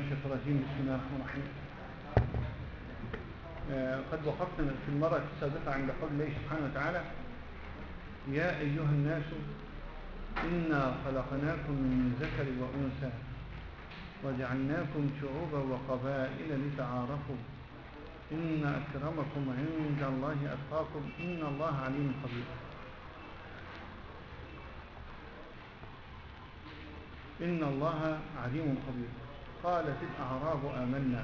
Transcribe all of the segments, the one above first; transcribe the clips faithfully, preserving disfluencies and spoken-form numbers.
الشيطان الرجيم. بسم الله الرحمن الرحيم. آه قد وقفنا في المرة السابقة عند قول الله سبحانه وتعالى: يا أيها الناس إنا خلقناكم من ذكر وأنثى وجعلناكم شعوبا وقبائل لتعارفوا إن أكرمكم عند الله أتقاكم إن الله عليم خبير. إن الله عليم خبير. قالت الأعراب آمنا.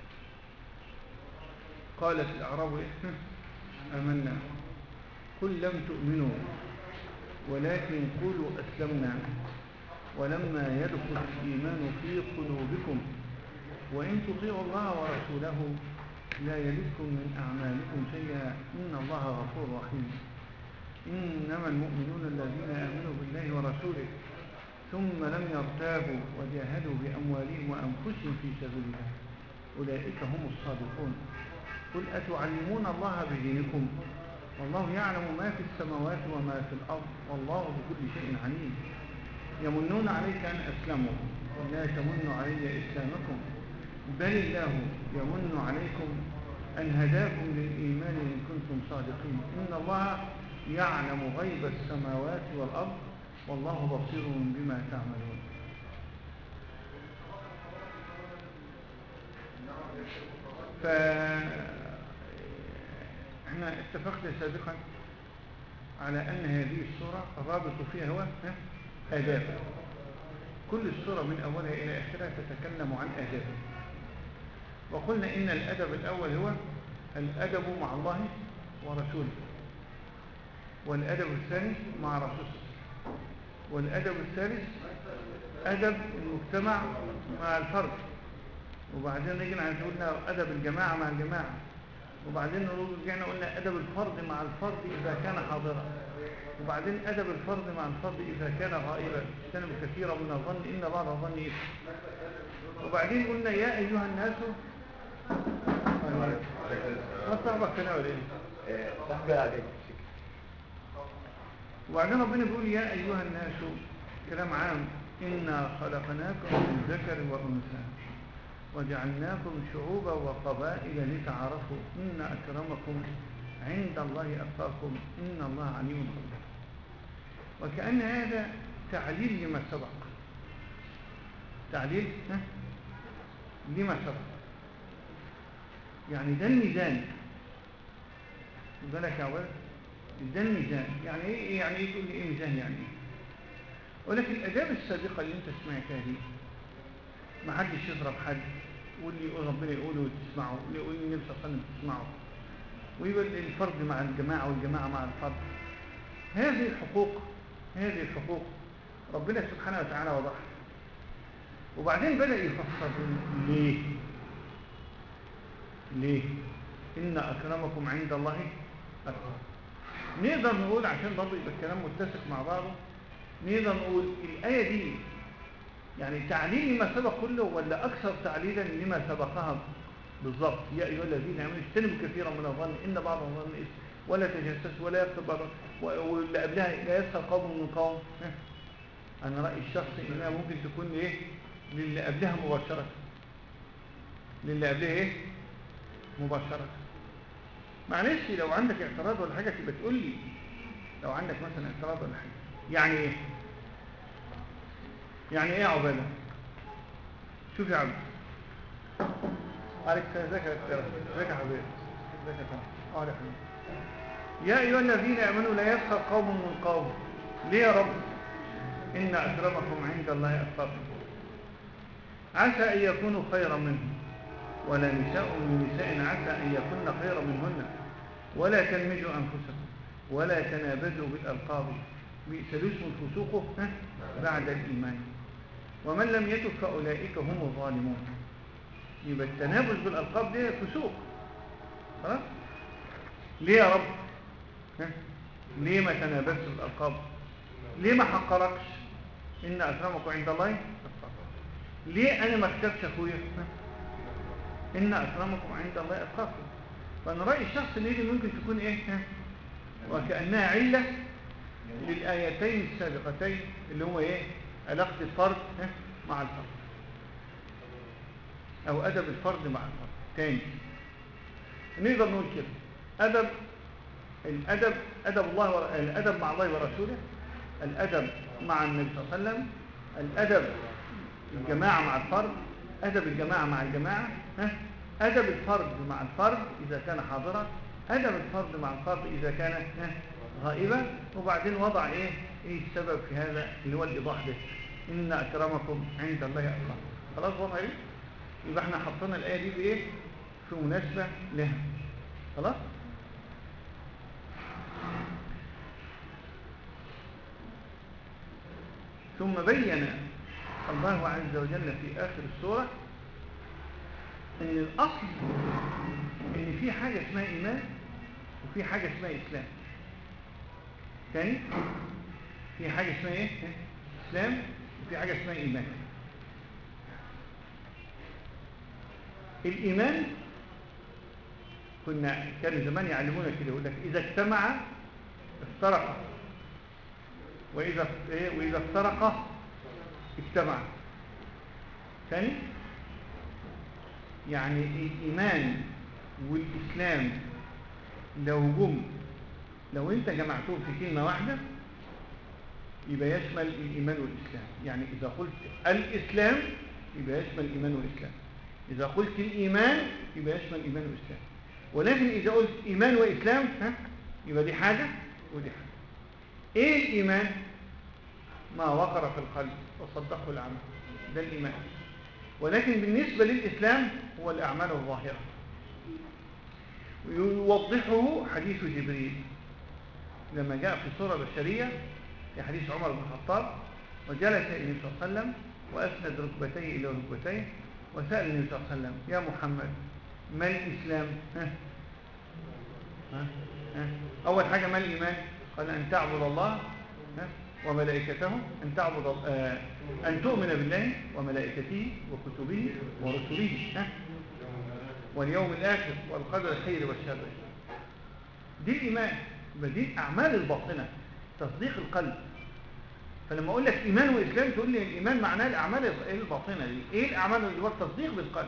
قالت الأعراب إيه؟ آمنا. قل لم تؤمنوا ولكن قولوا أسلمنا ولما يدخل الإيمان في قلوبكم وإن تطيعوا الله ورسوله لا يلدكم من أعمالكم شيئا إن الله غفور رحيم. إنما المؤمنون الذين آمنوا بالله ورسوله ثم لم يرتابوا وجاهدوا بأموالهم وأنفسهم في سبيل الله أولئك هم الصادقون. قل أتعلمون الله بدينكم والله يعلم ما في السماوات وما في الأرض والله بكل شيء عليم. يمنون عليك أن أسلموا لا تمنوا علي إسلامكم بل الله يمن عليكم أن هداكم للإيمان إن كنتم صادقين. إن الله يعلم غيب السماوات والأرض والله بصير بما تعملون. فإحنا اتفقنا سابقا على أن هذه السورة الرابط فيها هو آداب. كل السورة من أولها إلى آخرها تتكلم عن آداب، وقلنا إن الأدب الأول هو الأدب مع الله ورسوله، والأدب الثاني مع رسوله، والأدب الثالث أدب المجتمع مع الفرد، وبعدين رجعنا قلنا أدب الجماعة مع الجماعة، وبعدين رجعنا قلنا أدب الفرد مع الفرد إذا كان حاضرا، وبعدين أدب الفرد مع الفرد إذا كان غائبا. اجتنبوا كثيرا من الظن إن بعض الظن إثم. وبعدين قلنا يا أيها الناس ما صاحبك كنا ولا إيه؟ صاحبي عليك. وبعدين ربنا بيقول يا أيها الناس كلام عام إنا خلقناكم من ذكر وأنثى وجعلناكم شعوبا وقبائل لتعارفوا إن أكرمكم عند الله أتقاكم إن الله عليم خبير. وكأن هذا تعليل لما سبق، تعليل لما سبق، يعني ده الميزان. بالك يا ولد، ده الميزان. يعني ايه؟ يعني ايه تقول لي ايه ميزان؟ يعني ايه؟ ولكن الاداب السابقه اللي انت سمعتها دي ما حدش يضرب حد، واللي يقول ربنا يقوله وتسمعه، واللي يقول النبي صلى الله عليه وسلم تسمعه، ويقول الفرد مع الجماعه والجماعه مع الفرد. هذه الحقوق هذه الحقوق ربنا سبحانه وتعالى وضعها، وبعدين بدأ يفسر ليه ليه إن أكرمكم عند الله أتقاكم. نقدر نقول عشان برضه يبقى الكلام متسق مع بعضه، نقدر نقول الآية دي يعني تعليل لما سبق كله ولا أكثر تعليلا لما سبقها بالضبط؟ يا أيها الذين آمنوا اجتنبوا كثيرا من الظن إن بعض الظن إثم ولا تجسسوا ولا يغتب بعضكم، واللي قبلها لا يسخر قوم من قوم. أنا رأيي الشخصي إنها ممكن تكون إيه للي قبلها مباشرة، للي قبلها إيه مباشرة. معلش لو عندك اعتراض ولا حاجة تبقى تقول لي، لو عندك مثلا اعتراض ولا حاجة. يعني إيه؟ يعني إيه يا عبادة؟ شوف يا عبد عليك ذاك ذاك ذاك يا حبيبي ذاك يا فندم. اه يا حبيبي. يا أيها الذين آمنوا لا يسخر قوم من قوم. ليه يا رب؟ إن أكرمكم عند الله أتقاكم. عسى أن يكونوا خيرا منهم ولا نساء من نساء عسى أن يكون خيرا منهن ولا تلمزوا أنفسكم ولا تنابزوا بالألقاب بئس الاسم الفسوق بعد الإيمان ومن لم يتب فأولئك هم الظالمون. يبقى التنابز بالألقاب ده فسوق. خلاص؟ ليه يا رب؟ ها؟ ليه ما تنابزت بالألقاب؟ ليه ما حقركش؟ إن أكرمكم عند الله أتقاكم. ليه أنا ما اكتبش أخويا؟ إن أكرمكم عند الله أتقاكم. فأنا رأيي الشخص اللي دي ممكن تكون إيه؟ ها؟ وكأنها علة للآيتين السابقتين اللي هو إيه؟ علاقة الفرد مع الفرد. أو أدب الفرد مع الفرد. تاني نقدر نقول كده، أدب الأدب أدب الله ور... الأدب مع الله ورسوله، الأدب مع النبي صلى الله عليه وسلم، الأدب الجماعة مع الفرد، أدب الجماعة مع الجماعة، ها؟ أدب الفرد مع الفرد إذا كان حاضرا، أدب الفرد مع الفرد إذا كان ها؟ غائبا. وبعدين وضع إيه إيه السبب في هذا اللي هو الإيضاح ده، إن أكرمكم عند الله أتقاكم. خلاص وضع إيه؟ يبقى إحنا حطينا الآية دي بإيه في مناسبة لها. خلاص. ثم بين الله عز وجل في آخر السورة أن الأصل أن في حاجة اسمها إيمان وفي حاجة اسمها إسلام. تاني، في حاجة اسمها إيه؟ إسلام، وفي حاجة اسمها إيمان. الإيمان كنا كانوا زمان يعلمونا كده، يقول لك إذا اجتمع افترق، وإذا إيه وإذا افترق اجتمع. ثاني، يعني الإيمان والإسلام لو جم لو أنت جمعتهم في كلمة واحدة يبقى يشمل الإيمان والإسلام. يعني إذا قلت الإسلام يبقى يشمل الإيمان والإسلام، إذا قلت الإيمان يبقى يشمل الإيمان والإسلام. ولكن إذا قلت إيمان وإسلام ها يبقى دي حاجة ودي حاجة. إيه الإيمان؟ ما وقر في القلب وصدقه العمل، ده الإيمان. ولكن بالنسبة للإسلام هو الأعمال الظاهرة. ويوضحه حديث جبريل لما جاء في سورة بشرية في حديث عمر بن الخطاب، وجلس النبي صلى الله عليه وسلم وأسند ركبتيه إلى ركبتيه وسأل النبي صلى الله عليه وسلم: يا محمد ما الإسلام؟ ها؟ ها؟ ها؟ أول حاجة ما الإيمان؟ قال أن تعبد الله ها؟ وملائكته، أن تعبد آه أن تؤمن بالله وملائكته وكتبه ورسله ها؟ واليوم الآخر والقدر الخير والشر. دي الإيمان، دي أعمال الباطنة، تصديق القلب. فلما أقول لك إيمان وإسلام تقول لي الإيمان معناه الأعمال الباطنة دي. إيه الأعمال اللي هو التصديق بالقلب؟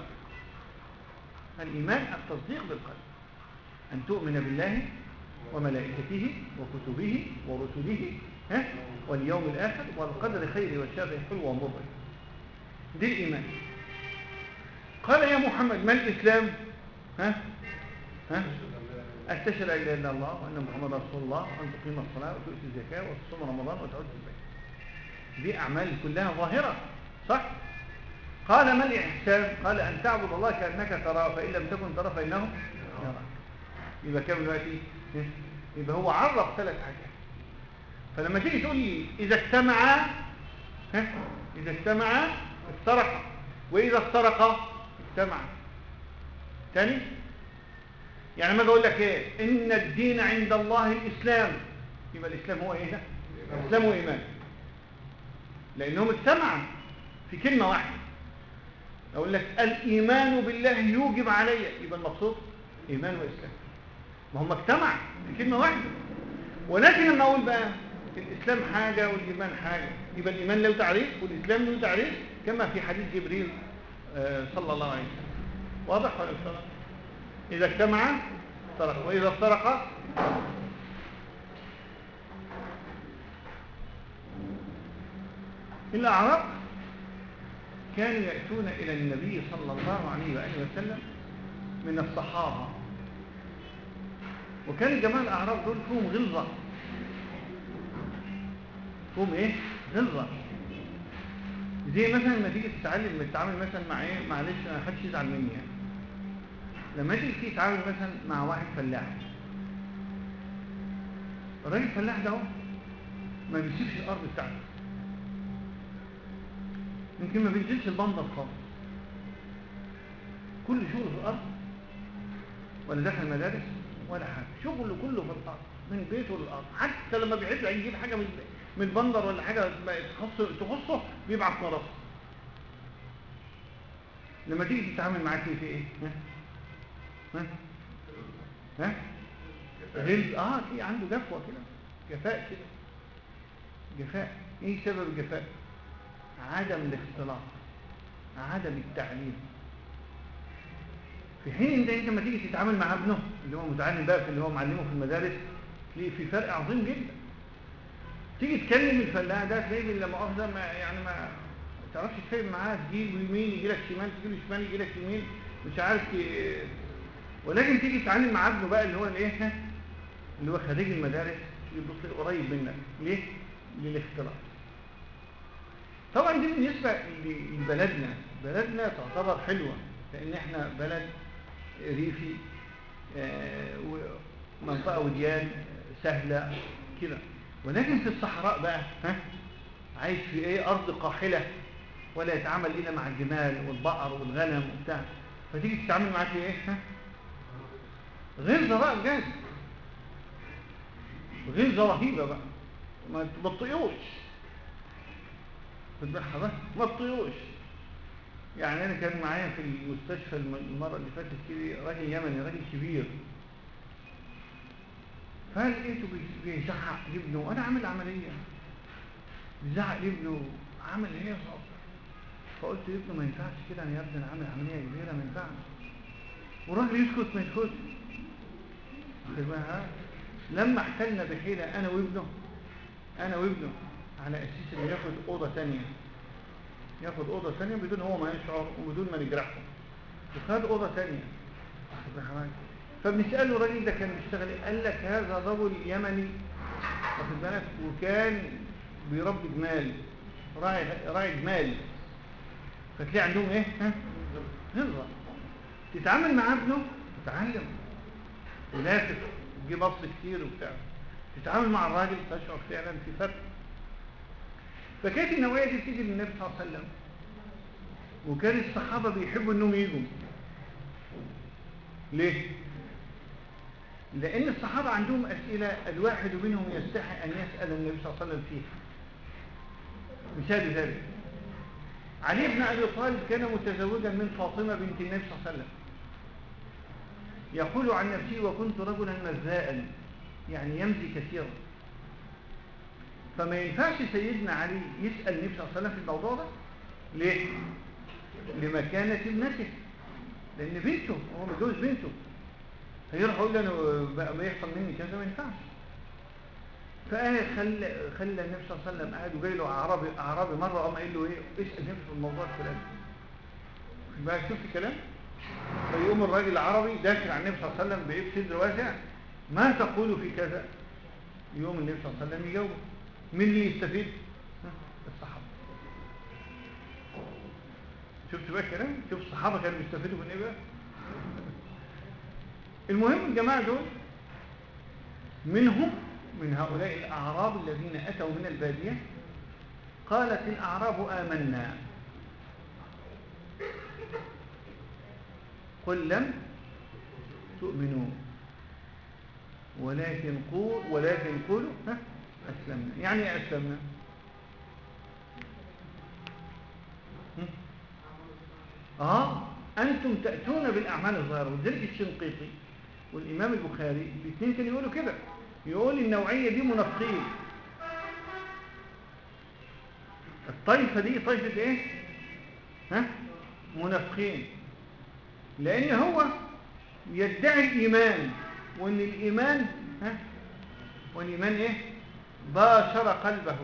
الإيمان التصديق بالقلب، أن تؤمن بالله وملائكته وكتبه ورسله ها؟ واليوم الآخر والقدر خير والشر حلو ومر. دي الإيمان. قال: يا محمد ما الإسلام؟ ها؟ ها؟ أن تشهد أن لا إله إلا الله وأن محمدا رسول الله وأن تقيم الصلاة وتؤتي الزكاة وتصوم رمضان وتعود البيت. دي أعمال كلها ظاهرة، صح؟ قال: ما الإحسان؟ قال: أن تعبد الله كأنك تراه فإن لم تكن تراه فإنه يراك. يبقى كام دلوقتي؟ يبقى هو عرف ثلاث حاجات. فلما تيجي تقول لي إذا اجتمعا ها؟ إذا اجتمعا افترقا، وإذا افترقا اجتمعا. تاني، يعني ما اقول لك ايه؟ ان الدين عند الله الاسلام، يبقى الاسلام هو ايه ده؟ الاسلام وايمان، لانهم اجتمعوا في كلمه واحده. اقول لك الايمان بالله يوجب علي، يبقى المقصود ايمان واسلام، ما هم اجتمعوا في كلمه واحده. ولكن لما اقول بقى الاسلام حاجه والايمان حاجه، يبقى الايمان له تعريف والاسلام له تعريف، كما في حديث جبريل صلى الله عليه وسلم. واضح ولا مش واضح؟ إذا اجتمع افترق، وإذا افترق. الأعراب كانوا يأتون إلى النبي صلى الله عليه وآله وسلم من الصحابة، وكان جماعة الأعراب دول فيهم غلظة، فيهم إيه؟ غلظة. زي مثلا لما تيجي تتعلم تتعامل مثلا مع إيه؟ معلش ما حدش يزعل مني يعني. لما تيجي تتعامل مثلا مع واحد فلاح، الراجل الفلاح ده ما بيسيبش الارض بتاعته، يمكن ما بينزلش البندر خالص، كل شغله في الارض، ولا داخل مدارس ولا حاجه، شغله كله في الارض من بيته للارض. حتى لما بيحب يجيب حاجه من من البندر ولا حاجه تخصه تخصه بيبعت مرافق. لما تيجي تتعامل معاه في ايه؟ ها؟ ها؟ ها؟ غلظ. اه في عنده جفوه كده، جفاء كده، جفاء. ايه سبب الجفاء؟ عدم الاختلاط، عدم التعليم. في حين انت انت لما تيجي تتعامل مع ابنه اللي هو متعلم بقى في اللي هو معلمه في المدارس، تلاقي في فرق عظيم جدا. تيجي تكلم الفلاح ده تلاقيه لا مؤاخذه ما يعني ما تعرفش تفهم معاه، تجيب يمين يجي لك شمال، تجيب شمال يجي لك يمين، مش عارف ي... ولكن تيجي تتعلم مع ابنه بقى اللي هو الايه اللي هو خريج المدارس، يبص قريب منك. ليه؟ للاختلاط. طبعا دي بالنسبه لبلدنا، بلدنا تعتبر حلوه لان احنا بلد ريفي، آه ومنطقه وديان سهله كده. ولكن في الصحراء بقى ها عايش في ايه ارض قاحله، ولا يتعامل الا مع الجمال والبقر والغنم وبتاع، فتيجي تتعامل معاه في ايه ها غلظه بقى بجد، غلظه رهيبه بقى، ما تبطئوش في البحر ما تطيقوش. يعني انا كان معايا في المستشفى المره اللي فاتت كده راجل يمني، راجل كبير، فلقيته بيزعق لابنه وانا عامل عمليه، بيزعق لابنه عامل ايه، فقلت لابنه ما ينفعش كده، انا يا ابني انا عامل عمليه كبيره ما ينفعش. والراجل يسكت ما يسكتش. لما احتلنا بحيله انا وابنه انا وابنه على اساس انه ياخد اوضه ثانيه، ياخد اوضه ثانيه بدون هو ما يشعر وبدون ما نجرحه، وخد اوضه ثانيه. فبنساله الراجل ده كان بيشتغل ايه؟ قال لك هذا رجل يمني واخد بالك، وكان بيربي جمال، راعي راعي جمال، فتلاقي عندهم ايه ها غلظه. تتعامل مع ابنه تتعلم ونافق وتجيب بص كتير وبتاع، تتعامل مع الراجل تشعر فعلا في فرق. فكانت النوعيه دي بتيجي للنبي صلى الله عليه وسلم، وكان الصحابه بيحبوا انهم يجوا. ليه؟ لان الصحابه عندهم اسئله الواحد منهم يستحي ان يسال النبي صلى الله عليه وسلم فيها. مثال ذلك علي بن ابي طالب كان متزوجا من فاطمه بنت النبي صلى الله عليه وسلم، يقول عن نفسه وكنت رجلا مزاء، يعني يمزي كثيرا. فما ينفعش سيدنا علي يسال النبي صلى الله عليه وسلم في الموضوع ده. ليه؟ لمكانه ابنته، لان بنته هو متجوز بنته، هيروح يقول له انا بقى بيحصل مني كذا، ما ينفعش. فقال خلى خلى النبي صلى الله عليه وسلم قاعد وجاي له اعرابي اعرابي مره قام قايل له ايه اسال النبي في الموضوع الفلاني. بقى شوف الكلام. فيقوم الراجل العربي داخل على النبي صلى الله عليه وسلم بعيد صدر واسع، ما تقول في كذا؟ يقوم النبي صلى الله عليه وسلم يجاوبه. مين اللي يستفيد؟ الصحابه. شفت بقى الكلام؟ شوف الصحابه كانوا بيستفيدوا من ايه بقى؟ المهم الجماعه دول منهم من هؤلاء الأعراب الذين أتوا من البادية، قالت الأعراب آمنا قل لم تؤمنوا ولكن قول ولكن قولوا أسلمنا. يعني ايه أسلمنا؟ آه أنتم تأتون بالأعمال الظاهرة. وذلك الشنقيطي والإمام البخاري الاثنين كانوا يقولوا كده، يقول النوعية دي منافقين. الطائفة دي طائفة ايه؟ ها؟ منافقين. لأن هو يدعي الإيمان، وأن الإيمان ها؟ والإيمان ايه؟ باشر قلبه،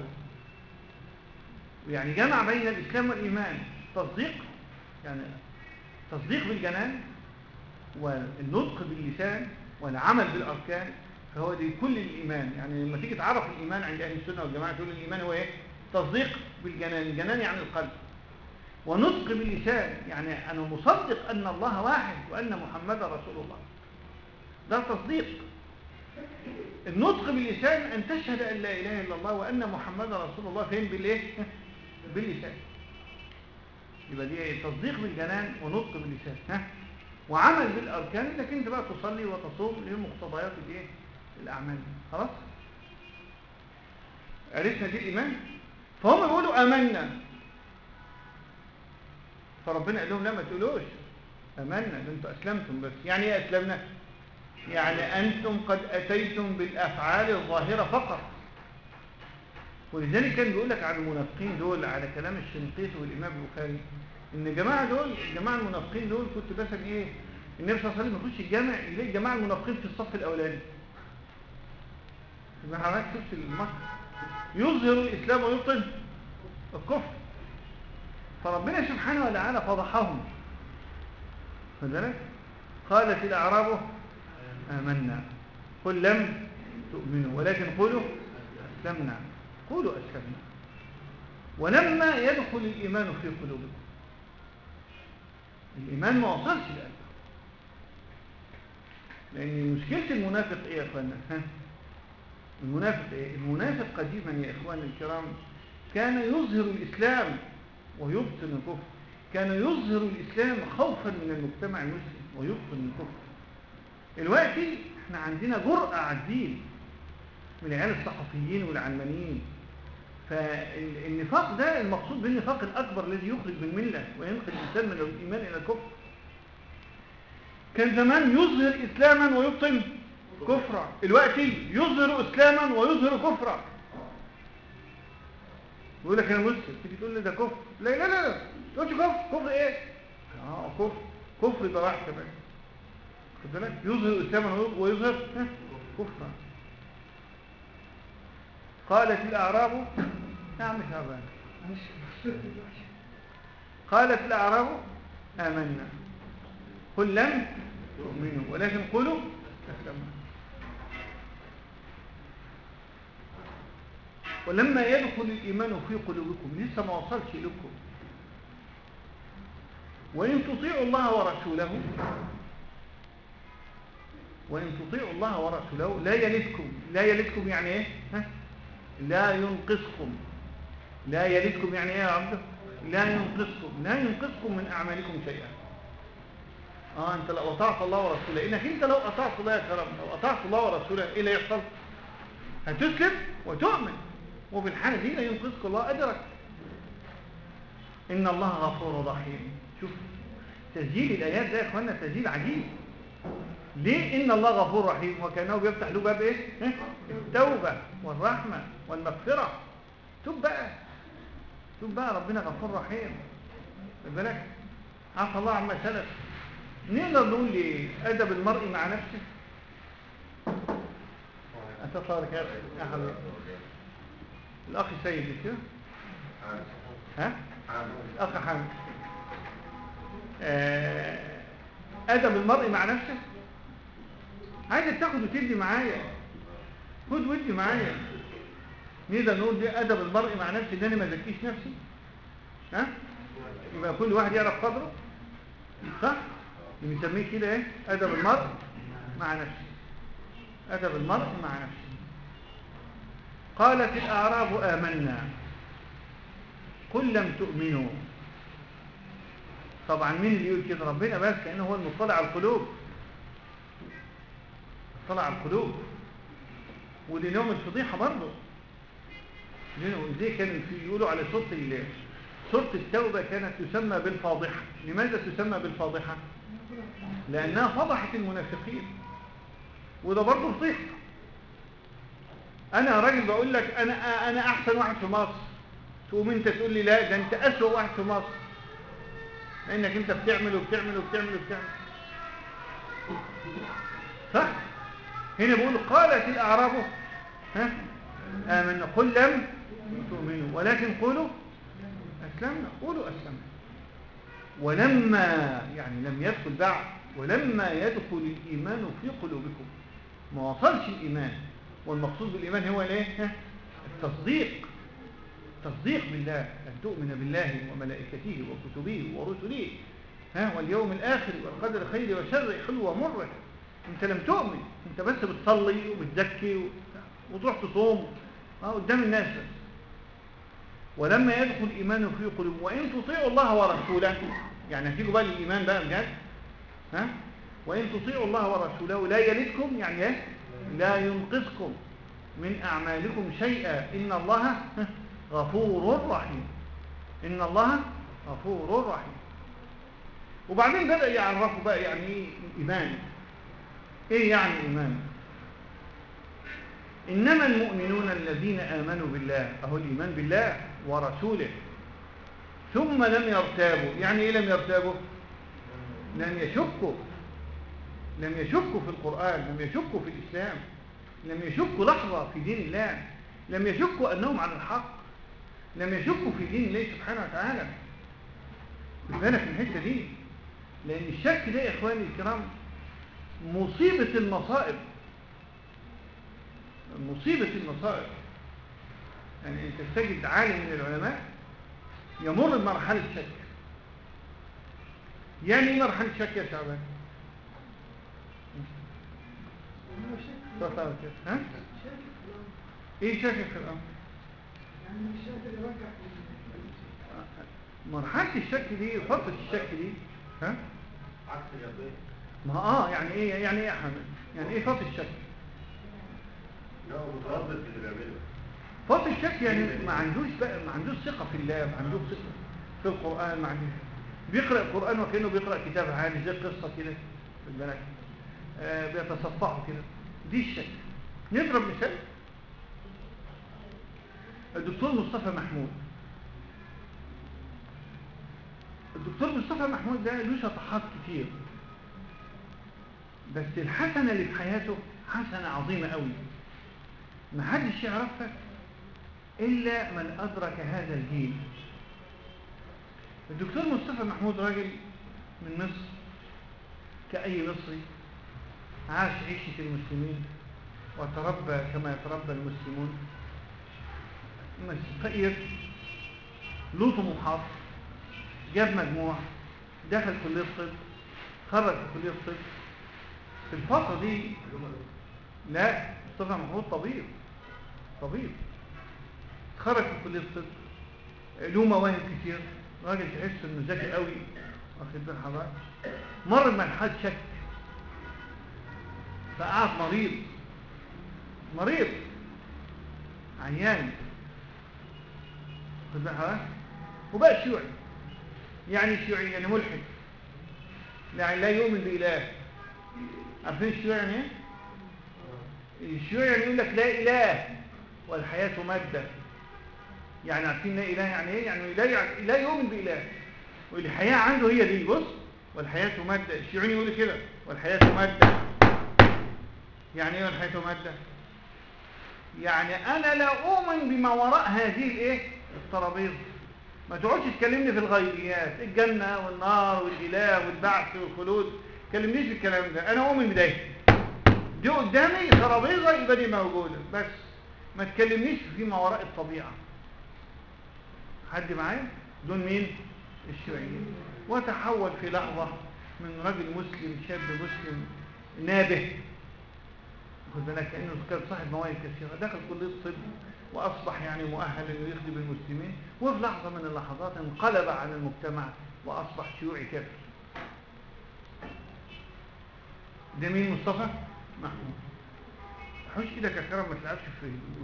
يعني جمع بين الإسلام والإيمان، تصديق يعني تصديق بالجنان والنطق باللسان والعمل بالأركان، فهو دي كل الإيمان. يعني لما تيجي تعرف الإيمان عند أهل السنة والجماعة تقول الإيمان هو إيه؟ تصديق بالجنان، الجنان يعني القلب، ونطق باللسان يعني أنا مصدق أن الله واحد وأن محمد رسول الله، ده تصديق. النطق باللسان أن تشهد أن لا إله إلا الله وأن محمد رسول الله، فين بالإيه؟ باللسان. يبقى دي تصديق بالجنان ونطق باللسان، ها؟ وعمل بالأركان، انك انت بقى تصلي وتصوم لمقتضيات الايه؟ الأعمال. خلاص؟ عرفنا دي الإيمان؟ فهم يقولوا آمنا، فربنا قال لهم لا ما تقولوش آمنا، ده انتوا أسلمتم بس. يعني ايه أسلمنا؟ يعني أنتم قد أتيتم بالأفعال الظاهرة فقط. ولذلك كان بيقول لك على المنافقين دول على كلام الشنقيطي والإمام البخاري، ان الجماعه دول الجماعه المنافقين دول كنت مثلا ايه النبي صلى الله عليه وسلم يخش الجامع يلاقي الجماعة المنافقين في الصف الأولاني. ما حضرتك شفت المكر، يظهر الإسلام ويبطن الكفر. فربنا سبحانه وتعالى فضحهم. فذلك قالت الأعراب آمنا قل لم تؤمنوا ولكن قولوا أسلمنا. قولوا أسلمنا ولما يدخل الإيمان في قلوبكم. الإيمان ما وصلش لقلبه. لأن مشكلة المنافق إيه يا أخوانا؟ المنافق إيه؟ المنافق قديما يا إخواني الكرام كان يظهر الإسلام ويبطن الكفر. كان يظهر الإسلام خوفا من المجتمع المسلم ويبطن الكفر. دلوقتي احنا عندنا جرأة على الدين من العيال الصحفيين والعلمانيين. فالنفاق ده المقصود بالنفاق الأكبر الذي يخرج من الملة وينقل الإنسان من الإيمان إلى الكفر. كان زمان يظهر إسلاما ويبطن كفرا، دلوقتي يظهر إسلاما ويظهر كفرا. يقول لك أنا مسلم، تيجي تقول لي ده كفر. لا لا لا لا تقولش كفر. كفر إيه؟ آه كفر. كفر يبقى واحد كمان. خد بالك؟ يظهر إسلاما ويظهر كفرا. قالت الأعراب نعم مش عبان قالت الأعراب آمنا قل لم تؤمنوا ولكن قولوا أسلمنا. ولما يدخل الإيمان في قلوبكم لسه ما وصلش لكم وإن تطيعوا الله ورسوله وإن تطيعوا الله ورسوله لا يلدكم. لا يلدكم يعني إيه؟ ها؟ لا ينقصكم. لا يلدكم يعني إيه يا عبده؟ لا ينقصكم. لا ينقصكم من أعمالكم شيئا. آه أنت لو أطعت الله ورسوله، إنك أنت لو أطعت الله يا كرم، لو أطعت الله ورسوله إيه اللي يحصل؟ هتسلم وتؤمن، وبالحالة دي لا ينقصك الله أجرك. إن الله غفور رحيم. شوف تسجيل الآيات ده يا إخوانا تسجيل عجيب. ليه إن الله غفور رحيم؟ وكأنه بيفتح له باب إيه؟ التوبة والرحمة والمغفرة. توب بقى، توب بقى، ربنا غفور رحيم. خد بالك؟ عفى الله عما سلف. نقدر نقول لي أدب المرء مع نفسه. أتصالك يا أخي يا حبيبي الأخ سيد كده ها؟ الأخ حامد. أدب المرء مع نفسه. عايزك تاخد وتدي معايا، خد ودي معايا. نقدر نقول دي أدب المرء مع نفسه، إن أنا ما زكيش نفسي. ها؟ يبقى كل واحد يعرف قدره، صح؟ بنسميه كده إيه؟ أدب المرء مع نفسه. أدب المرء مع نفسه. قالت الأعراب آمنا قل لم تؤمنوا. طبعا مين اللي يقول كده؟ ربنا بس، كأنه هو المطلع على القلوب. مطلع على القلوب. ودي نوع من الفضيحة برضه. زي كانوا يقولوا على صوت صورة التوبة كانت تسمى بالفاضحة. لماذا تسمى بالفاضحة؟ لأنها فضحت المنافقين. وده برضه فضيحة. أنا راجل بقول لك أنا أنا أحسن واحد في مصر، تقوم أنت تقول لي لا ده أنت أسوأ واحد في مصر، لأنك أنت بتعمل وبتعمل وبتعمل وبتعمل. صح؟ هنا بقول قالت الأعراب ها آمنا قل لم تؤمنوا ولكن قولوا أسلمنا. قولوا أسلمنا. ولما يعني لم يدخل بعد، ولما يدخل الإيمان في قلوبكم. ما وصلش الإيمان، والمقصود بالإيمان هو الايه؟ التصديق. تصديق بالله، أن تؤمن بالله وملائكته وكتبه ورسله ها واليوم الآخر والقدر خير وشر حلو ومر. أنت لم تؤمن، أنت بس بتصلي وبتزكي وتروح تصوم قدام الناس بس. ولما يدخل الإيمان في قلوب وإن تطيعوا الله ورسوله، يعني هتيجوا بقى للإيمان بقى بجد ها. وإن تطيعوا الله ورسوله لا يلدكم يعني ايه؟ لا ينقصكم من أعمالكم شيئا. إن الله غفور رحيم. إن الله غفور رحيم. وبعدين بدأ يعرفوا بقى يعني ايه إيمان. ايه يعني إيمان؟ إنما المؤمنون الذين آمنوا بالله. أهو الإيمان بالله ورسوله ثم لم يرتابوا. يعني إيه لم يرتابوا؟ لم يشكوا. لم يشكوا في القرآن، لم يشكوا في الإسلام، لم يشكوا لحظة في دين الله، لم يشكوا أنهم على الحق، لم يشكوا في دين الله سبحانه وتعالى. خد بالك من الحتة دي، لأن الشك ده يا إخواني الكرام مصيبة المصائب، مصيبة المصائب. يعني أنت تجد عالم من العلماء يمر بمرحلة شك. يعني ايه مرحلة شك يا شعبان؟ ها؟ ايه شك في الامر؟ يعني الشك اللي رجع مرحلة الشك دي، فترة الشك دي، ها؟ عكس اليقين. ما اه يعني ايه يعني ايه يا حمد؟ يعني ايه فترة الشك؟ لا هو متردد في اللي بيعمله. فترة الشك يعني ما عندوش بقى، ما عندوش ثقة في الله، ما عندوش ثقة في القرآن، ما عندوش. بيقرأ القرآن وكأنه بيقرأ كتاب عادي زي قصة كده في البلد، آه بيتصفحوا كده. دي الشك. نضرب مثال الدكتور مصطفى محمود. الدكتور مصطفى محمود ده له شطحات كتير، بس الحسنة اللي في حياته حسنة عظيمة قوي ما حدش يعرفها إلا من أدرك هذا الجيل. الدكتور مصطفى محمود راجل من مصر كأي مصري، عاش عيشة المسلمين وتربى كما يتربى المسلمون، فقير له طموحات، جاب مجموع، دخل كلية الطب، خرج في كلية الطب. في الفترة دي لا، مصطفى محمود طبيب طبيب خرج في كلية الطب، له مواهب كتير، راجل تحس انه ذكي قوي، واخد بال حضرتك. مر بمرحلة شك، فقعد مريض مريض عيان، واخد بال حضرتك، وبقى شيوعي. يعني شيوعي يعني ملحد، يعني لا يؤمن بإله. عارفين الشيوعي يعني ايه؟ الشيوعي يعني يقول لك لا إله والحياة مادة. يعني عارفين لا إله يعني ايه؟ يعني لا يعني لا يؤمن بإله، والحياة عنده هي دي، بص، والحياة مادة. الشيوعي يقول كده والحياة مادة. يعني ايه والحياة مادة؟ يعني أنا لا أؤمن بما وراء هذه الايه؟ الترابيزة. ما تقعدش تكلمني في الغيبيات، الجنة والنار والإله والبعث والخلود، كلمنيش بالكلام ده. أنا أؤمن بده، دي قدامي ترابيزة يبقى دي موجودة، بس ما تكلمنيش فيما وراء الطبيعة. حد معايا؟ دول مين؟ الشيوعيين. وتحول في لحظة من رجل مسلم، شاب مسلم نابه، خد بالك، كأنه كان صاحب مواهب كثيرة، دخل كلية الطب وأصبح يعني مؤهل إنه يخدم المسلمين، وفي لحظة من اللحظات انقلب على المجتمع وأصبح شيوعي كافر. ده مين؟ مصطفى محمود. حوش ايدك يا كرم، ما تلعبش في الوش.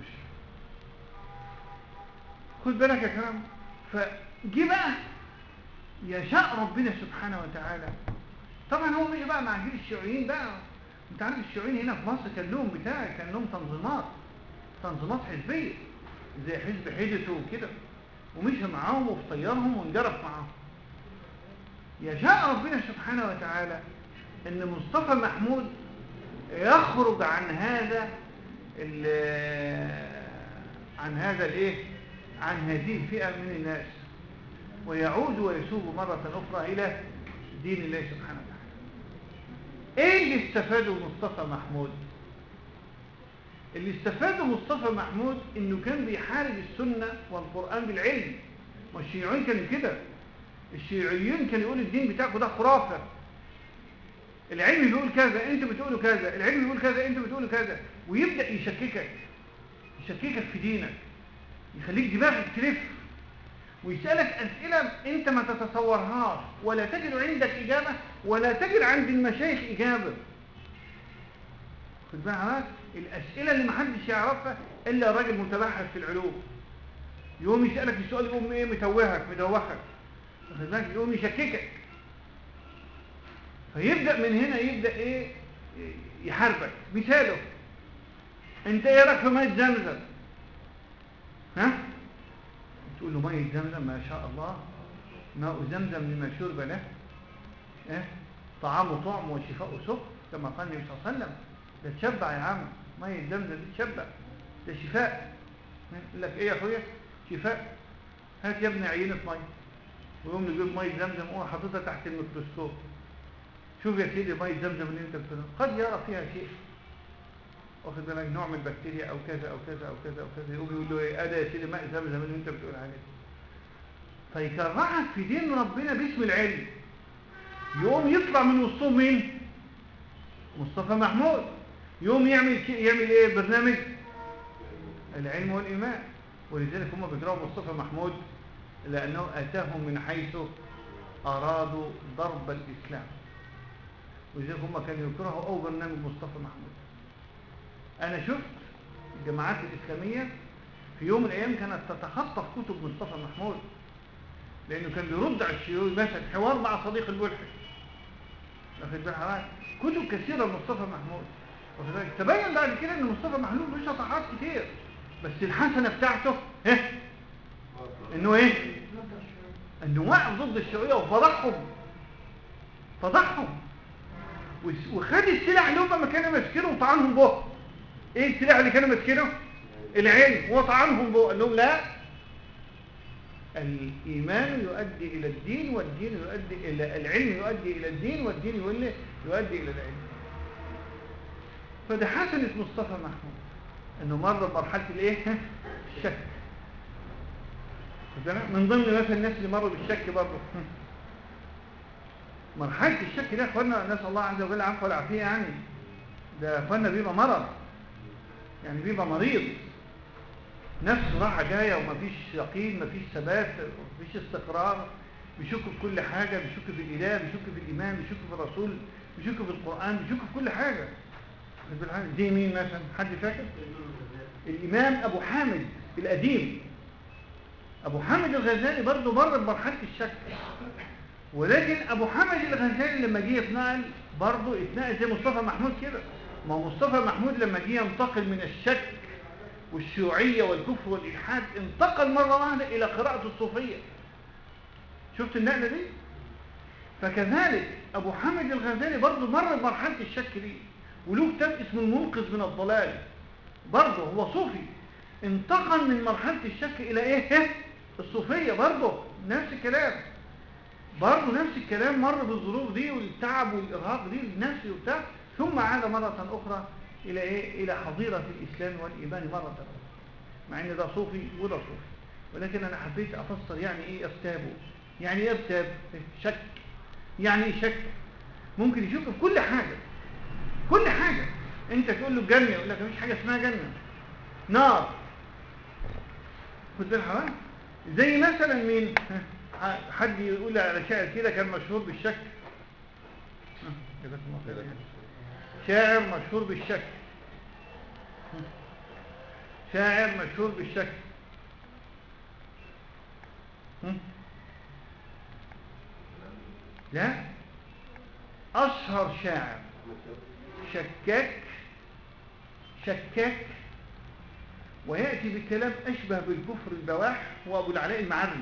خد بالك يا كرم، فجي بقى يشاء ربنا سبحانه وتعالى. طبعا هو مش بقى مع جيل الشيوعيين بقى، انت عارف الشيوعيين هنا في مصر كان لهم بتاع، كان لهم تنظيمات تنظيمات حزبيه زي حزب حدث وكده، ومشى معاهم وفي طيارهم وانجرف معاهم. يشاء ربنا سبحانه وتعالى ان مصطفى محمود يخرج عن هذا عن هذا الايه عن هذه الفئة من الناس، ويعود ويسوب مرة أخرى إلى دين الله سبحانه وتعالى. ايه اللي استفاده مصطفى محمود؟ اللي استفاده مصطفى محمود انه كان بيحارب السنة والقرآن بالعلم. والشيوعيين كانوا كده، الشيوعيين كانوا يقولوا الدين بتاعكم ده خرافة، العلم بيقول كذا انتوا بتقولوا كذا، العلم بيقول كذا انتوا بتقولوا كذا، ويبدأ يشككك يشككك في دينك، يخليك دماغك تلف، ويسألك أسئلة أنت ما تتصورهاش، ولا تجد عندك إجابة، ولا تجد عند المشايخ إجابة. خد بالك، الأسئلة اللي محدش يعرفها إلا راجل متبحث في العلوم. يقوم يسألك السؤال، يقوم إيه متوهك مدوخك، خد بالك، يقوم يشككك، فيبدأ من هنا يبدأ إيه يحاربك. مثاله، أنت إيه رأيك في مية زمزم؟ ها؟ تقول له مية زمزم ما شاء الله، ماء زمزم لما شرب له، إيه؟ طعامه طعم وشفاء سقم، كما قال النبي صلى الله عليه وسلم. ده تشبع يا عم، ميه زمزم دي تشبع، ده شفاء. يقول لك ايه يا اخويا؟ شفاء. هات يا ابني عينه ميه ويقوم يجيب ميه زمزم وهو حاططها تحت الميكروسكوب. شوف يا سيدي ميه زمزم اللي انت بتقولها قد يرى فيها شيء، واخد بالك، نوع من البكتيريا او كذا او كذا او كذا او كذا، يقوم يقول له ايه؟ ادي يا سيدي ماء زمزم اللي انت بتقول عليه. فيكرهك في دين ربنا باسم العلم، يقوم يطلع من وسطهم مين؟ مصطفى محمود. يقوم يعمل يعمل ايه؟ برنامج العلم والايمان. ولذلك هم بيكرهوا مصطفى محمود لانه اتاهم من حيث ارادوا ضرب الاسلام، ولذلك هم كانوا يكرهوا او برنامج مصطفى محمود. انا شفت الجماعات الاسلاميه في يوم من الايام كانت تتخطف كتب مصطفى محمود، لانه كان بيرد على الشيوعي مثلا حوار مع صديق الملحد، واخد بالك، كتب كثيره لمصطفى محمود. واخد بالك، تبين بعد كده ان مصطفى محمود له شطحات كتير، بس الحسنه بتاعته ها انه ايه؟ انه واقف ضد الشيوعيه وفضحهم فضحهم وخد السلاح اللي هم كانوا ماسكينه وطعنهم به. ايه السلاح اللي كانوا ماسكينه؟ العلم. وطعنهم به، قال لهم لا، الايمان يؤدي الى الدين، والدين يؤدي الى العلم، يؤدي الى الدين، والدين يؤدي الى العلم. فده حسنة مصطفى محمود انه مر بمرحله الايه؟ الشك. من ضمن مثلا الناس اللي مروا بالشك برضه مرحله الشك ده يا اخوانا، نسال الله عز وجل العفو والعافيه. يعني ده يا اخوانا بيبقى مرض، يعني بيبقى مريض، نفسه راحه جايه ومفيش يقين، مفيش ثبات، مفيش استقرار، بيشك في كل حاجه، بيشك في الاله، بيشك في الايمان، بيشك في الرسول، بيشك في القران، بيشك في كل حاجه. دي مين مثلا؟ حد فاكر؟ الامام ابو حامد القديم. ابو حامد الغزالي برضه مر بمرحله الشك، ولكن ابو حامد الغزالي لما جه يتنقل برضه اتنقل زي مصطفى محمود كده. ما هو مصطفى محمود لما جه ينتقل من الشك والشيوعيه والكفر والالحاد، انتقل مره واحده الى قراءه الصوفيه. شفت النقله دي؟ فكذلك ابو حامد الغزالي برضه مر بمرحله الشك دي، وله كتاب اسمه المنقذ من الضلال، برضه هو صوفي، انتقل من مرحله الشك الى ايه؟ الصوفيه. برضه نفس الكلام، برضه نفس الكلام، مر بالظروف دي والتعب والارهاق دي النفسي وبتاع، ثم عاد مره اخرى الى ايه؟ الى حظيره الاسلام والايمان مره اخرى، مع ان ده صوفي وده صوفي. ولكن انا حبيت افسر يعني ايه ارتابه. يعني ايه ارتاب؟ شك. يعني ايه شك؟ ممكن يشك في كل حاجه، كل حاجه. انت تقول له الجنه يقول لك مفيش حاجه اسمها جنه، نار. خد بالك، زي مثلا مين؟ حد يقول على شاعر كده كان مشهور بالشك، شاعر مشهور بالشك، شاعر مشهور بالشك. لا، اشهر شاعر شكاك، شكاك ويأتي بكلام أشبه بالكفر البواح، هو أبو العلاء المعري.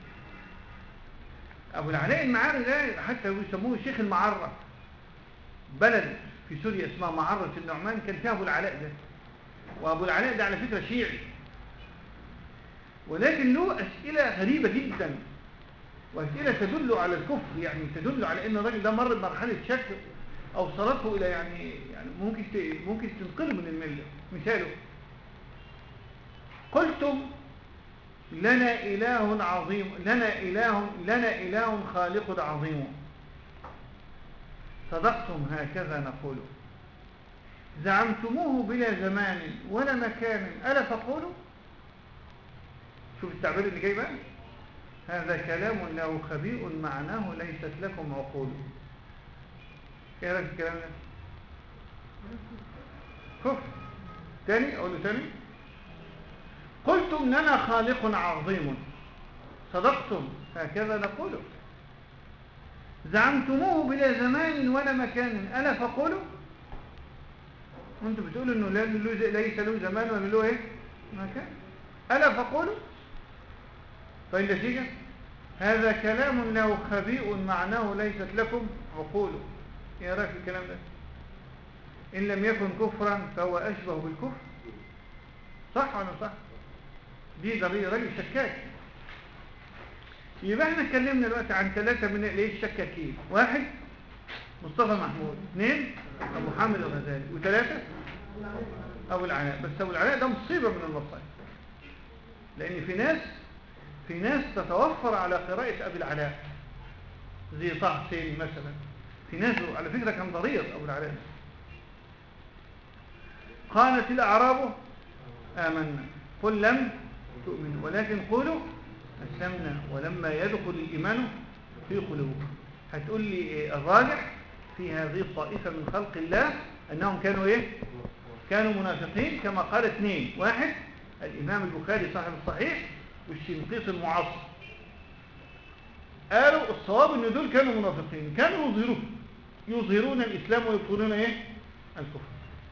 أبو العلاء المعري ده حتى يسموه شيخ المعرة. بلد في سوريا اسمها معرة النعمان كان فيها أبو العلاء ده، وأبو العلاء ده على فكرة شيعي، ولكن له أسئلة غريبة جدا، وأسئلة تدل على الكفر، يعني تدل على أن الراجل ده مر بمرحلة شك أوصلته إلى يعني يعني ممكن ممكن تنقله من الملة. مثاله: قلتم لنا إله عظيم، لنا إله لنا إله خالق عظيم، صدقتم هكذا نقول، زعمتموه بلا زمان ولا مكان، ألا فقولوا. شوف التعبير اللي جاي بقى: هذا كلام له خبيء معناه ليست لكم عقول. ايه رأيك الكلام ده؟ كفر. تاني اقول له تاني: قلتم لنا خالق عظيم، صدقتم هكذا نقول، زعمتموه بلا زمان ولا مكان، ألا فقولوا. وانتم بتقولوا انه ليس له زمان ولا له ايه؟ مكان. ألا فقولوا. فالنتيجة: هذا كلام له خبيء معناه ليست لكم عقول. ايه رايك في الكلام ده؟ إن لم يكن كفرا فهو أشبه بالكفر. صح ولا صح؟ دي ده راجل شكاك. يبقى احنا اتكلمنا دلوقتي عن ثلاثة من الايه الشكاكين. واحد مصطفى محمود، اثنين أبو حامد الغزالي، وثلاثة أبو العلاء. بس أبو العلاء ده مصيبة من المصائب، لأن في ناس في ناس تتوفر على قراءة أبي العلاء زي طه حسين مثلا. في ناس على فكرة كان ضرير أبو العلاء. قالت الأعراب آمنا قل لم تؤمنوا ولكن قولوا أسلمنا ولما يدخل الإيمان في قلوبكم. هتقول لي الراجح في هذه الطائفة من خلق الله أنهم كانوا إيه؟ كانوا منافقين كما قال اثنين. واحد الإمام البخاري صاحب الصحيح والشنقيطي المعاصر، قالوا الصواب ان دول كانوا منافقين، كانوا يظهرون يظهرون الإسلام ويبطنون إيه؟ الكفر.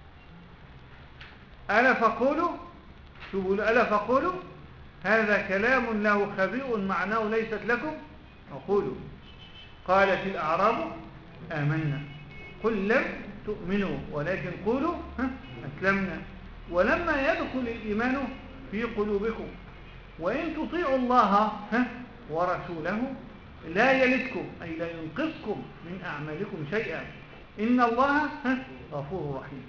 ألا فقولوا شو ألا فقولوا هذا كلام له خبيء معناه ليست لكم وقولوا قالت الأعراب آمنا قل لم تؤمنوا ولكن قولوا أسلمنا ولما يدخل الإيمان في قلوبكم وإن تطيعوا الله ورسوله لا يلدكم أي لا ينقصكم من أعمالكم شيئا إن الله غفور رحيم.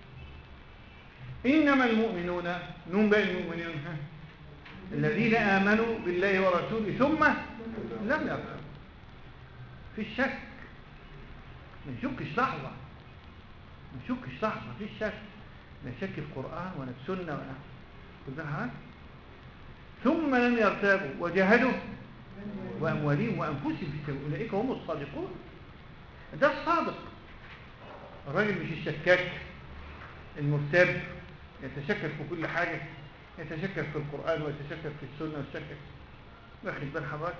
إنما المؤمنون نون بقى المؤمنون الذين آمنوا بالله ورسوله ثم لم يرتابوا. في الشك ما نشكش لحظة ما نشكش لحظة في الشك، لا شك في القرآن ولا في السنة ولا كلها. ثم لم يرتابوا وجاهدوا وأموالهم وأنفسهم في سبيل أولئك هم الصادقون. ده الصادق، الراجل مش الشكاك المرتاب يتشكك في كل حاجة، يتشكك في القرآن ويتشكك في السنة ويتشكك واخد بال حضرتك.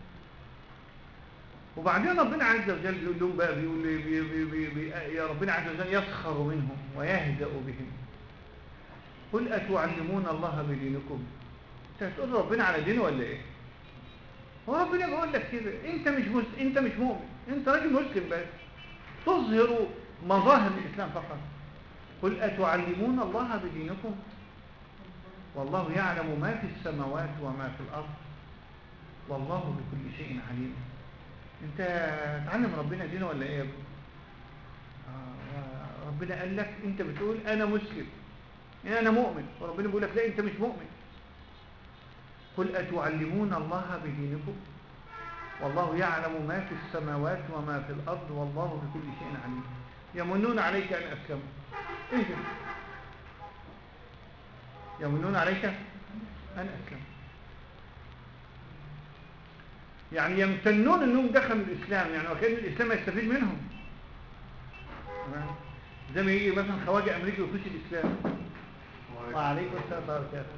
وبعدين ربنا عز وجل بيقول لهم بقى بيقول بي بي بي بي يا ربنا عز وجل يسخر منهم ويهزأ بهم قل أتعلمون الله بدينكم. انت هتقول ربنا على دينه ولا ايه؟ هو ربنا بيقول لك كده انت مش مس... انت مش مؤمن، انت راجل مسلم بس تظهر مظاهر الاسلام فقط. قل أتعلمون الله بدينكم والله يعلم ما في السماوات وما في الأرض والله بكل شيء عليم. انت تعلم ربنا دينه ولا ايه يا ابني؟ آه ربنا قال لك انت بتقول انا مسلم انا مؤمن، وربنا بيقول لك لا انت مش مؤمن. قل أتعلمون الله بدينكم والله يعلم ما في السماوات وما في الأرض والله بكل شيء عليم. يمنون عليك أن أسلموا. إيه ده؟ يمنون عليك أن أسلموا، يعني يمتنون أنهم دخلوا الإسلام، يعني وكأن الإسلام يستفيد منهم. زي ما يجي مثلا خواجة أمريكي ويخش الإسلام. وعليكم السلام ورحمة الله وبركاته.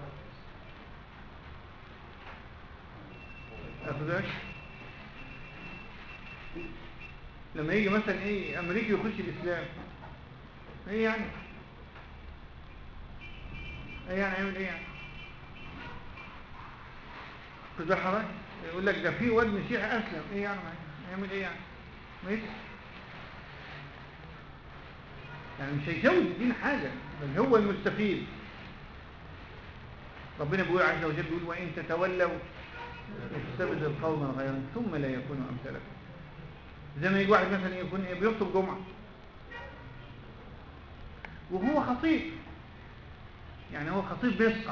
أخذك لما يجي مثلا ايه امريكي يخش الاسلام ايه يعني ايه يعني يعمل ايه يعني كده حرام يقول لك ده في واد مسيحي اسلم ايه يعني يعمل ايه يعني ما يسلم يعني مش هيزود الدين حاجه بل هو المستفيد. ربنا بيقول عز وجل بيقول وان تتولوا يستبدل قوما غيرهم ثم لا يكونوا امثالكم. زي ما يجي واحد مثلا يكون بيخطب جمعه وهو خطيب، يعني هو خطيب بيسقع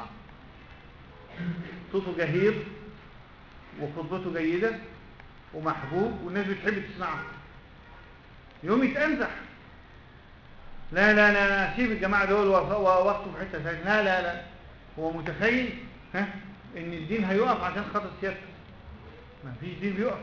صوته جهير وخطبته جيده ومحبوب والناس بتحب تسمعه، يوم يتأنزح لا لا لا لا سيب الجماعه دول ووقفوا في حته ثانيه. لا لا لا هو متخيل ها ان الدين هيقف عشان خاطر سيادته. ما فيش دين بيقف،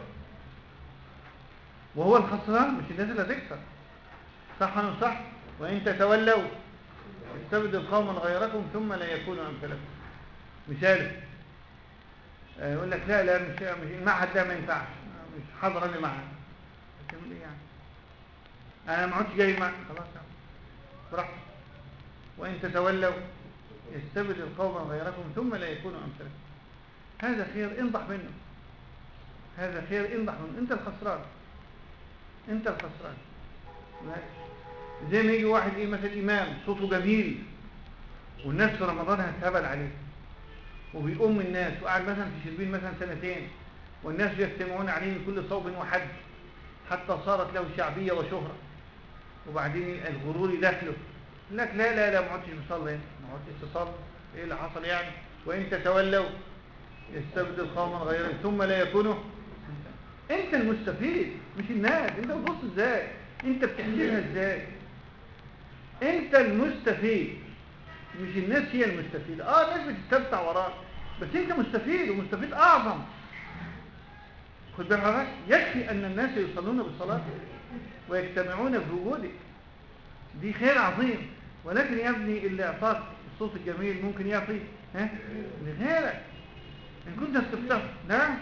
وهو الخسران مش الناس اللي هتكسر. صح ولا صح؟ وان تتولوا يستبدل قوما غيركم ثم لا يكونوا امثالكم. مثال يقول لك لا لا مش مش المعهد ده ما ينفعش، مش حاضر لي معهد. هتعمل ايه يعني؟ انا ما عدتش جاي معهد خلاص براحتك. وان تتولوا يستبدل قوما غيركم ثم لا يكونوا امثالكم. هذا خير انضح منه، هذا خير انضح منه. انت الخسران، انت الخسران. زي ما يجي واحد ايه مثلا امام صوته جميل والناس في رمضان هتهبل عليه وبيقوم الناس وقعد مثلا في شربين مثلا سنتين والناس يجتمعون عليه من كل صوب وحد حتى صارت له شعبية وشهرة، وبعدين الغرور يدخله لك لا لا لا ما عدتش بصلي، ما عدتش تصلي، ايه اللي حصل يعني؟ وان تتولوا يستبدل قوما غيرهم ثم لا يكونوا. انت المستفيد مش الناس. انت بتبص ازاي؟ انت بتحسبها ازاي؟ انت المستفيد مش الناس هي المستفيدة. اه الناس بتستمتع وراك بس انت مستفيد ومستفيد اعظم. خد بالك يكفي ان الناس يصلون بالصلاة ويجتمعون في وجودك، دي خير عظيم. ولكن يا ابني اللي اعطاك الصوت الجميل ممكن يعطي ها لغيرك ان كنت استفتح. نعم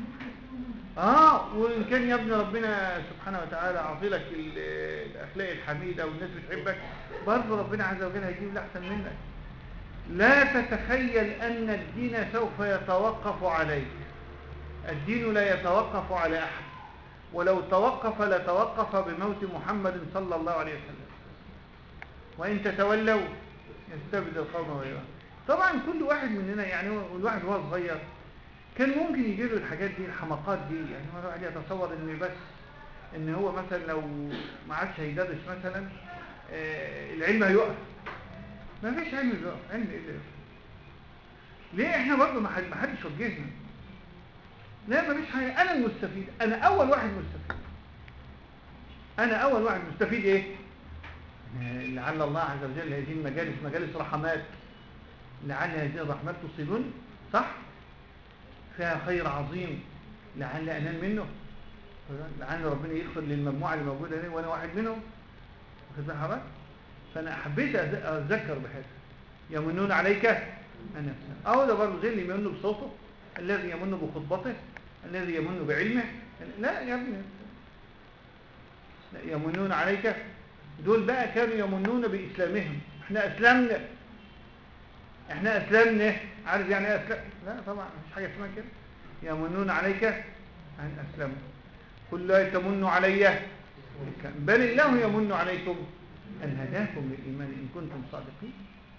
اه وان كان يا ابني ربنا سبحانه وتعالى عطي لك الاخلاق الحميده والناس بتحبك برضه ربنا عز وجل هيجيب لك احسن منك. لا تتخيل ان الدين سوف يتوقف عليك. الدين لا يتوقف على احد، ولو توقف لتوقف بموت محمد صلى الله عليه وسلم. وان تتولوا يستبدل قوما غيرهم. طبعا كل واحد مننا يعني الواحد وهو صغير كان ممكن يجي له الحاجات دي الحماقات دي، يعني هو الواحد يتصور ان بس ان هو مثلا لو ما عادش هيدرس مثلا آه العلم هيقف. ما فيش علم بيقف. علم ايه اللي يقف؟ ليه احنا برضه ما حدش وجهنا؟ لا ما فيش حاجه. انا المستفيد، انا اول واحد مستفيد. انا اول واحد مستفيد ايه؟ لعل الله عز وجل هذه المجالس مجالس رحمات، لعل هذه الرحمات تصيبني صح؟ فيها خير عظيم لعل انال منه، لعل ربنا يغفر للمجموعه اللي موجوده هنا وانا واحد منهم. واخد بالك حضرتك؟ فانا حبيت اتذكر بهذا. يمنون عليك ان اهو ده برضه زي اللي يمن بصوته، الذي يمن بخطبته، الذي يمن بعلمه. لا يا ابني لا يمنون عليك. دول بقى كانوا يمنون باسلامهم. احنا اسلمنا احنا اسلمنا عارف يعني ايه اسلام؟ لا طبعا مفيش حاجه اسمها كده. يمنون عليك ان اسلموا قل لا تمنوا علي بل الله يمن عليكم ان هداكم للايمان ان كنتم صادقين.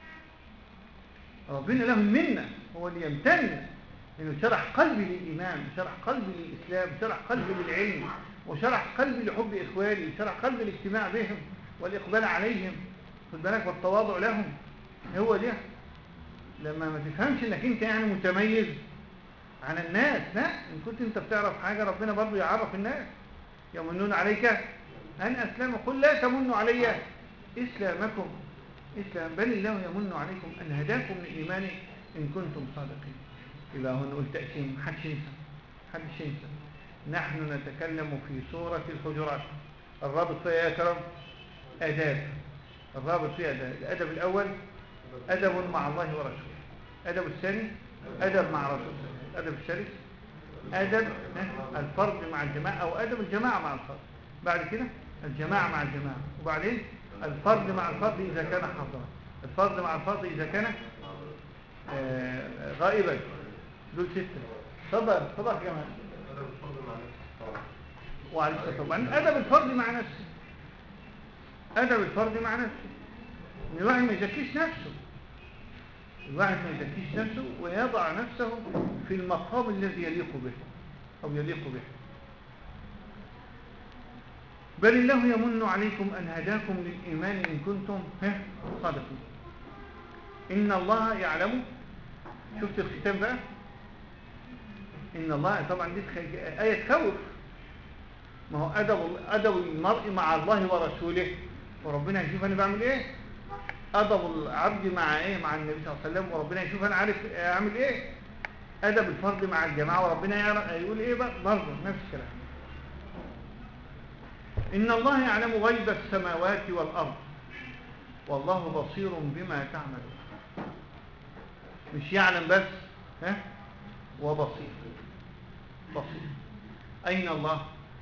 ربنا له المنه، هو اللي يمتن انه شرح قلبي للايمان، وشرح قلبي للاسلام، وشرح قلبي للعلم، وشرح قلبي لحب اخواني، وشرح قلبي الاجتماع بهم والاقبال عليهم خد بالك والتواضع لهم. هو ده لما ما تفهمش انك انت يعني متميز عن الناس. لا ان كنت انت بتعرف حاجه ربنا برضه يعرف الناس. يمنون عليك ان اسلموا قل لا تمنوا علي اسلامكم اسلام بل الله يمن عليكم ان هداكم للايمان ان كنتم صادقين. يبقى هو نقول تقسيم محدش ينسى محدش ينسى. نحن نتكلم في سوره الحجرات. الرابط فيها يا كرم اداب. الرابط فيها اداب. الادب الاول ادب مع الله ورسوله. الادب الثاني ادب مع رسول الله. الادب الثالث ادب الفرد مع الجماعه او ادب الجماعه مع الفرد. بعد كده الجماعه مع الجماعه، وبعدين الفرد مع الفرد اذا كان حاضرا، الفرد مع الفرد اذا كان آه غائبا. دول سته. تفضل تفضل يا جماعه. ادب الفرد مع نفسه وعلى طبعا ادب الفرد مع نفسه. ادب الفرد مع نفسه ان الواحد ما يزكيش نفسه. الواحد ما يزكيش نفسه ويضع نفسه في المقام الذي يليق به او يليق به. بل الله يمن عليكم ان هداكم للايمان ان كنتم صادقين. ان الله يعلم. شفت الختام بقى؟ ان الله طبعا دي ايه تخوف. ما هو ادب ادب المرء مع الله ورسوله، وربنا يشوف انا بعمل ايه. ادب العبد مع ايه؟ مع النبي صلى الله عليه وسلم، وربنا يشوف انا عارف اعمل ايه. ادب الفرد مع الجماعه وربنا يعرف يقول ايه بقى برضه نفس الكلام. ان الله يعلم غيب السماوات والارض والله بصير بما تعملون. مش يعلم بس ها وبصير. بصير. اين الله؟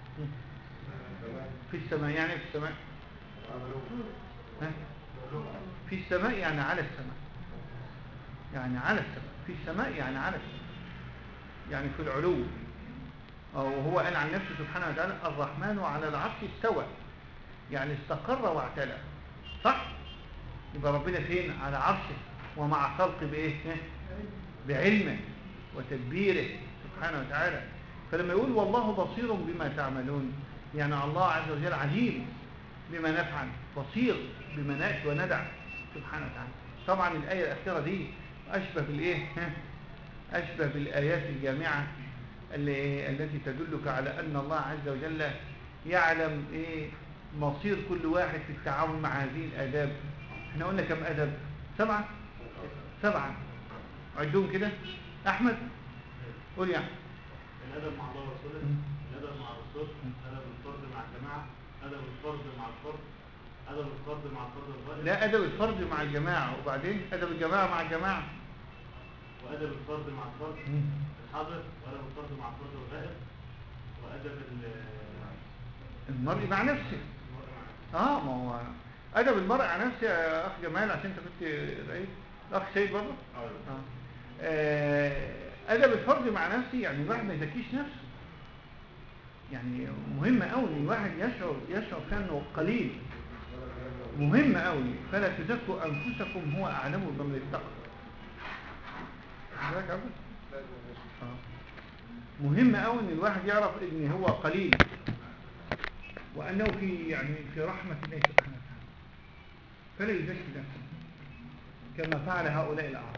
في السماء. يعني في السماء ها؟ في السماء يعني على السماء، يعني على السماء. في السماء يعني على السماء، يعني في العلو. وهو قال عن نفسه سبحانه وتعالى الرحمن على العرش استوى، يعني استقر واعتلى. صح؟ يبقى ربنا فين؟ على عرشه ومع خلق بايه؟ بعلمه وتدبيره سبحانه وتعالى. فلما يقول والله بصير بما تعملون، يعني الله عز وجل عليم بما نفعل، بصير بما نأتي وندع سبحانه وتعالى. طبعا الآية الأخيرة دي أشبه بالإيه؟ أشبه بالآيات الجامعة اللي التي تدلك على أن الله عز وجل يعلم إيه مصير كل واحد في التعامل مع هذه الآداب. احنا قلنا كم أدب؟ سبعة؟ سبعة. عدهم كده. أحمد قول يعني. الأدب مع الله ورسوله، الأدب مع الرسول، أدب الفرد مع الجماعة، أدب الفرد مع الفرد، أدب الفرد مع الفرد الغائب. لا، أدب الفرد مع الجماعة، وبعدين أدب الجماعة مع الجماعة، وأدب الفرد مع الفرد الحاضر، وأدب الفرد مع الفرد الغائب، وأدب المرء مع نفسه. المرء مع اه ما هو أدب المرء مع نفسه يا أخ جمال، عشان أنت كنت رأيت الأخ سيد برضه. آه. آه. أدب الفرد مع نفسه يعني الواحد ما يزكيش نفسه. يعني مهم قوي ان الواحد يشعر يشعر كأنه قليل، مهم قوي. فلا تزكوا انفسكم هو اعلم بمن اتقى. ازيك يا عبد؟ آه. مهم قوي ان الواحد يعرف ان هو قليل، وانه في يعني في رحمه الله سبحانه وتعالى، فلا يزكي نفسه كما فعل هؤلاء الاعراب.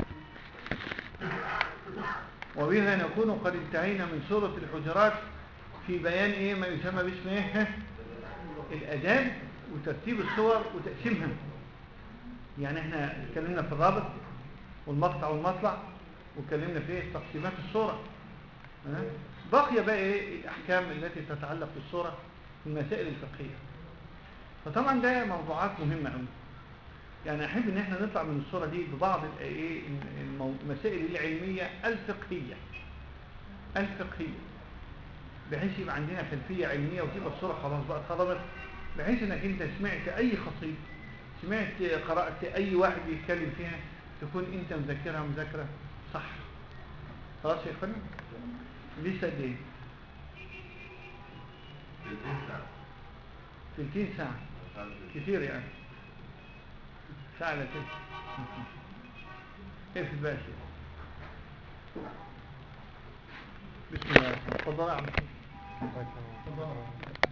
وبها نكون قد انتهينا من سوره الحجرات في بيان ايه ما يسمى باسم ايه الاداب وترتيب الصور وتقسيمها. يعني احنا اتكلمنا في الرابط والمقطع والمطلع، واتكلمنا في تقسيمات الصورة. أه؟ بقي بقى ايه الاحكام التي تتعلق بالصورة في المسائل الفقهية. فطبعا ده موضوعات مهمة قوي. يعني احب ان احنا نطلع من الصورة دي ببعض الايه المسائل العلمية الفقهية الفقهية بحيث يبقى عندنا خلفية علمية، وتبقى الصورة خلاص بقى اتخضمت، بحيث انك انت سمعت اي خطيب، سمعت قرأت اي واحد يتكلم فيها، تكون انت مذكرها مذاكرة صح. خلاص يا اخوانا؟ لسه قد ايه؟ ثلاثين ساعة كتير يعني. ساعة لا تلك. كيف الباشا؟ بسم الله الرحمن الرحيم. تفضل يا عم.